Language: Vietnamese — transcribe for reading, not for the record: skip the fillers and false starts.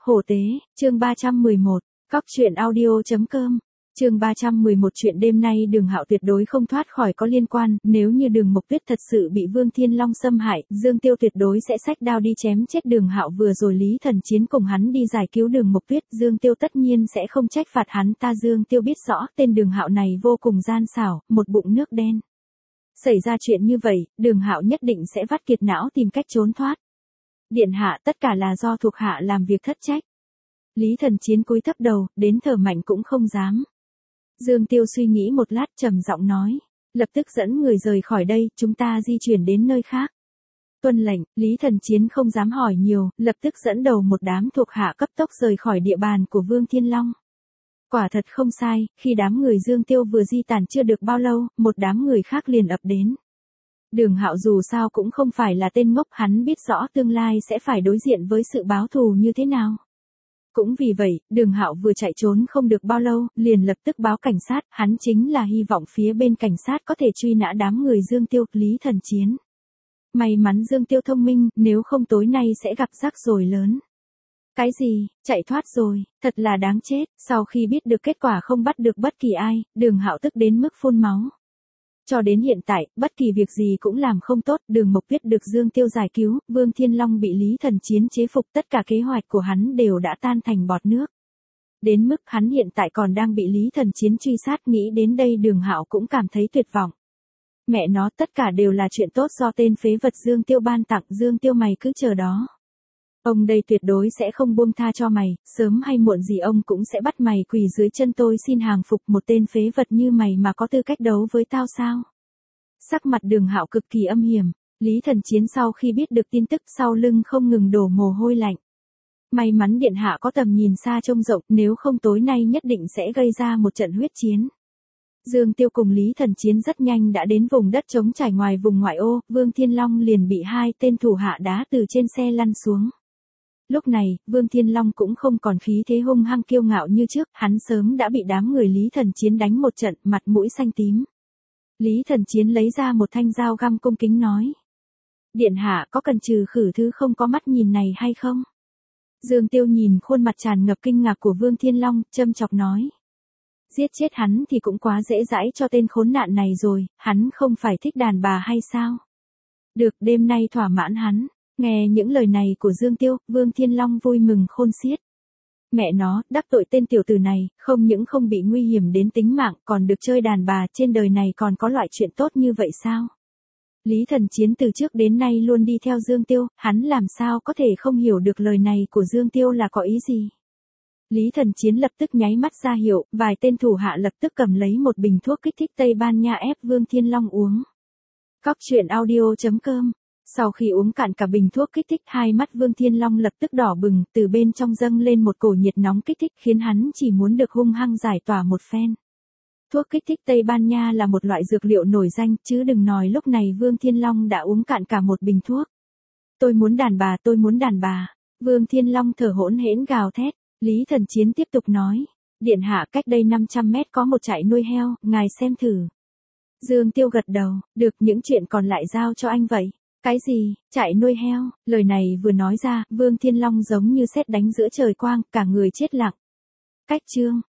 Hổ tế, chương 311, Cóc truyện audio.com, chương 311 chuyện đêm nay Đường Hạo tuyệt đối không thoát khỏi có liên quan, nếu như Đường Mộc Tuyết thật sự bị Vương Thiên Long xâm hại, Dương Tiêu tuyệt đối sẽ xách đao đi chém chết Đường Hạo. Vừa rồi Lý Thần Chiến cùng hắn đi giải cứu Đường Mộc Tuyết, Dương Tiêu tất nhiên sẽ không trách phạt hắn ta. Dương Tiêu biết rõ, tên Đường Hạo này vô cùng gian xảo, một bụng nước đen. Xảy ra chuyện như vậy, Đường Hạo nhất định sẽ vắt kiệt não tìm cách trốn thoát. Điện hạ, tất cả là do thuộc hạ làm việc thất trách. Lý Thần Chiến cúi thấp đầu, đến thở mạnh cũng không dám. Dương Tiêu suy nghĩ một lát, trầm giọng nói, lập tức dẫn người rời khỏi đây, chúng ta di chuyển đến nơi khác. Tuân lệnh. Lý Thần Chiến không dám hỏi nhiều, lập tức dẫn đầu một đám thuộc hạ cấp tốc rời khỏi địa bàn của Vương Thiên Long. Quả thật không sai, khi đám người Dương Tiêu vừa di tản chưa được bao lâu, một đám người khác liền ập đến. Đường Hạo dù sao cũng không phải là tên ngốc, hắn biết rõ tương lai sẽ phải đối diện với sự báo thù như thế nào. Cũng vì vậy, Đường Hạo vừa chạy trốn không được bao lâu, liền lập tức báo cảnh sát, hắn chính là hy vọng phía bên cảnh sát có thể truy nã đám người Dương Tiêu. Lý Thần Chiến. May mắn Dương Tiêu thông minh, nếu không tối nay sẽ gặp rắc rối lớn. Cái gì, chạy thoát rồi, thật là đáng chết. Sau khi biết được kết quả không bắt được bất kỳ ai, Đường Hạo tức đến mức phun máu. Cho đến hiện tại, bất kỳ việc gì cũng làm không tốt. Đường Mộc Tuyết được Dương Tiêu giải cứu, Vương Thiên Long bị Lý Thần Chiến chế phục, tất cả kế hoạch của hắn đều đã tan thành bọt nước. Đến mức hắn hiện tại còn đang bị Lý Thần Chiến truy sát. Nghĩ đến đây Đường Hạo cũng cảm thấy tuyệt vọng. Mẹ nó, tất cả đều là chuyện tốt do tên phế vật Dương Tiêu ban tặng. Dương Tiêu, mày cứ chờ đó. Ông đây tuyệt đối sẽ không buông tha cho mày, sớm hay muộn gì ông cũng sẽ bắt mày quỳ dưới chân tôi xin hàng phục. Một tên phế vật như mày mà có tư cách đấu với tao sao? Sắc mặt Đường Hạo cực kỳ âm hiểm. Lý Thần Chiến sau khi biết được tin tức sau lưng không ngừng đổ mồ hôi lạnh. May mắn điện hạ có tầm nhìn xa trông rộng, nếu không tối nay nhất định sẽ gây ra một trận huyết chiến. Dương Tiêu cùng Lý Thần Chiến rất nhanh đã đến vùng đất trống trải ngoài vùng ngoại ô, Vương Thiên Long liền bị hai tên thủ hạ đá từ trên xe lăn xuống. Lúc này, Vương Thiên Long cũng không còn khí thế hung hăng kiêu ngạo như trước, hắn sớm đã bị đám người Lý Thần Chiến đánh một trận, mặt mũi xanh tím. Lý Thần Chiến lấy ra một thanh dao găm cung kính nói. Điện hạ có cần trừ khử thứ không có mắt nhìn này hay không? Dương Tiêu nhìn khuôn mặt tràn ngập kinh ngạc của Vương Thiên Long, châm chọc nói. Giết chết hắn thì cũng quá dễ dãi cho tên khốn nạn này rồi, hắn không phải thích đàn bà hay sao? Được, đêm nay thỏa mãn hắn. Nghe những lời này của Dương Tiêu, Vương Thiên Long vui mừng khôn xiết. Mẹ nó, đắc tội tên tiểu tử này, không những không bị nguy hiểm đến tính mạng, còn được chơi đàn bà. Trên đời này còn có loại chuyện tốt như vậy sao? Lý Thần Chiến từ trước đến nay luôn đi theo Dương Tiêu, hắn làm sao có thể không hiểu được lời này của Dương Tiêu là có ý gì? Lý Thần Chiến lập tức nháy mắt ra hiệu, vài tên thủ hạ lập tức cầm lấy một bình thuốc kích thích Tây Ban Nha ép Vương Thiên Long uống. Cóc truyện audio.com. Sau khi uống cạn cả bình thuốc kích thích, hai mắt Vương Thiên Long lập tức đỏ bừng, từ bên trong dâng lên một cổ nhiệt nóng kích thích khiến hắn chỉ muốn được hung hăng giải tỏa một phen. Thuốc kích thích Tây Ban Nha là một loại dược liệu nổi danh, chứ đừng nói lúc này Vương Thiên Long đã uống cạn cả một bình thuốc. Tôi muốn đàn bà, tôi muốn đàn bà. Vương Thiên Long thở hổn hển gào thét. Lý Thần Chiến tiếp tục nói. Điện hạ, cách đây 500 mét có một trại nuôi heo, ngài xem thử. Dương Tiêu gật đầu, được, những chuyện còn lại giao cho anh vậy. Cái gì, trại nuôi heo? Lời này vừa nói ra, Vương Thiên Long giống như sét đánh giữa trời quang, cả người chết lặng. Cách chương